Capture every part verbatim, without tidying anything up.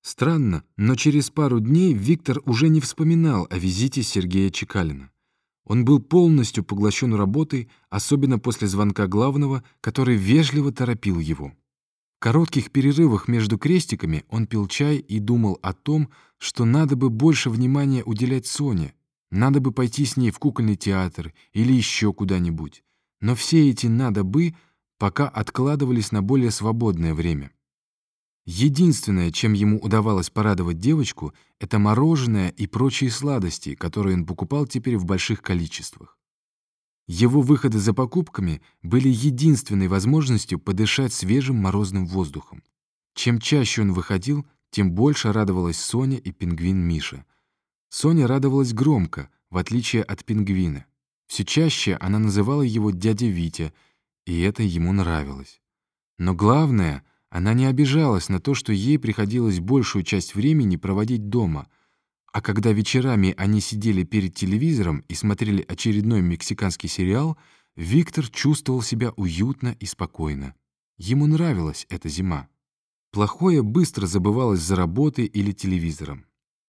Странно, но через пару дней Виктор уже не вспоминал о визите Сергея Чекалина. Он был полностью поглощен работой, особенно после звонка главного, который вежливо торопил его. В коротких перерывах между крестиками он пил чай и думал о том, что надо бы больше внимания уделять Соне, надо бы пойти с ней в кукольный театр или еще куда-нибудь. Но все эти «надо бы» пока откладывались на более свободное время. Единственное, чем ему удавалось порадовать девочку, это мороженое и прочие сладости, которые он покупал теперь в больших количествах. Его выходы за покупками были единственной возможностью подышать свежим морозным воздухом. Чем чаще он выходил, тем больше радовалась Соня и пингвин Миша. Соня радовалась громко, в отличие от пингвина. Все чаще она называла его дядя Витя, и это ему нравилось. Но главное, она не обижалась на то, что ей приходилось большую часть времени проводить дома, а когда вечерами они сидели перед телевизором и смотрели очередной мексиканский сериал, Виктор чувствовал себя уютно и спокойно. Ему нравилась эта зима. Плохое быстро забывалось за работой или телевизором.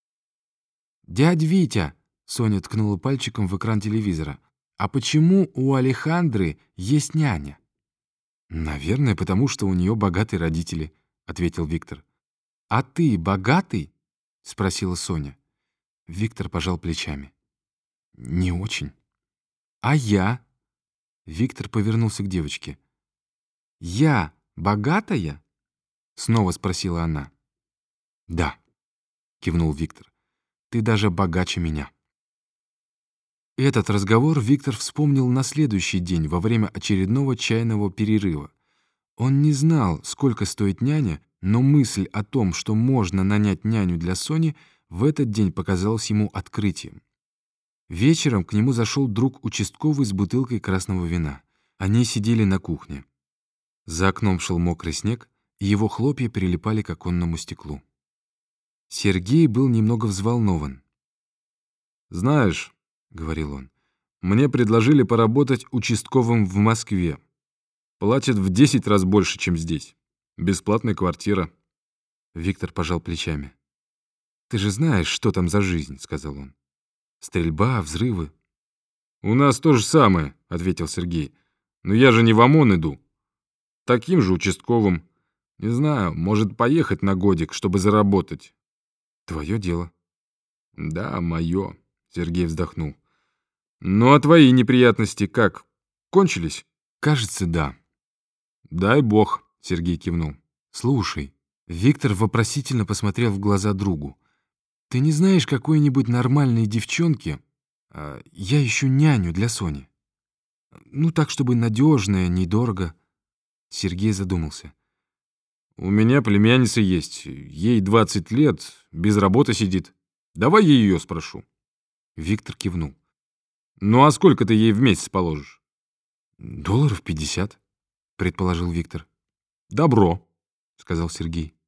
«Дядь Витя!» — Соня ткнула пальчиком в экран телевизора. «А почему у Алехандры есть няня?» «Наверное, потому что у нее богатые родители», — ответил Виктор. «А ты богатый?» — спросила Соня. Виктор пожал плечами. «Не очень». «А я?» Виктор повернулся к девочке. «Я богатая?» — снова спросила она. «Да», — кивнул Виктор. «Ты даже богаче меня». Этот разговор Виктор вспомнил на следующий день во время очередного чайного перерыва. Он не знал, сколько стоит няня, но мысль о том, что можно нанять няню для Сони, в этот день показалась ему открытием. Вечером к нему зашел друг участковый с бутылкой красного вина. Они сидели на кухне. За окном шел мокрый снег, и его хлопья прилипали к оконному стеклу. Сергей был немного взволнован. «Знаешь, — говорил он, — мне предложили поработать участковым в Москве. Платят в десять раз больше, чем здесь. Бесплатная квартира». Виктор пожал плечами. «Ты же знаешь, что там за жизнь», — сказал он. «Стрельба, взрывы». «У нас то же самое», — ответил Сергей. «Но я же не в ОМОН иду. Таким же участковым. Не знаю, может, поехать на годик, чтобы заработать». «Твое дело». «Да, мое», — Сергей вздохнул. «Ну, а твои неприятности как? Кончились?» «Кажется, да». «Дай бог», — Сергей кивнул. «Слушай», — Виктор вопросительно посмотрел в глаза другу. «Ты не знаешь какой-нибудь нормальной девчонки? А, я ищу няню для Сони. Ну, так, чтобы надежная, недорого». Сергей задумался. «У меня племянница есть. Ей двадцать лет, без работы сидит. Давай я ее спрошу». Виктор кивнул. «Ну, а сколько ты ей в месяц положишь?» «Долларов пятьдесят», — предположил Виктор. «Добро», — сказал Сергей.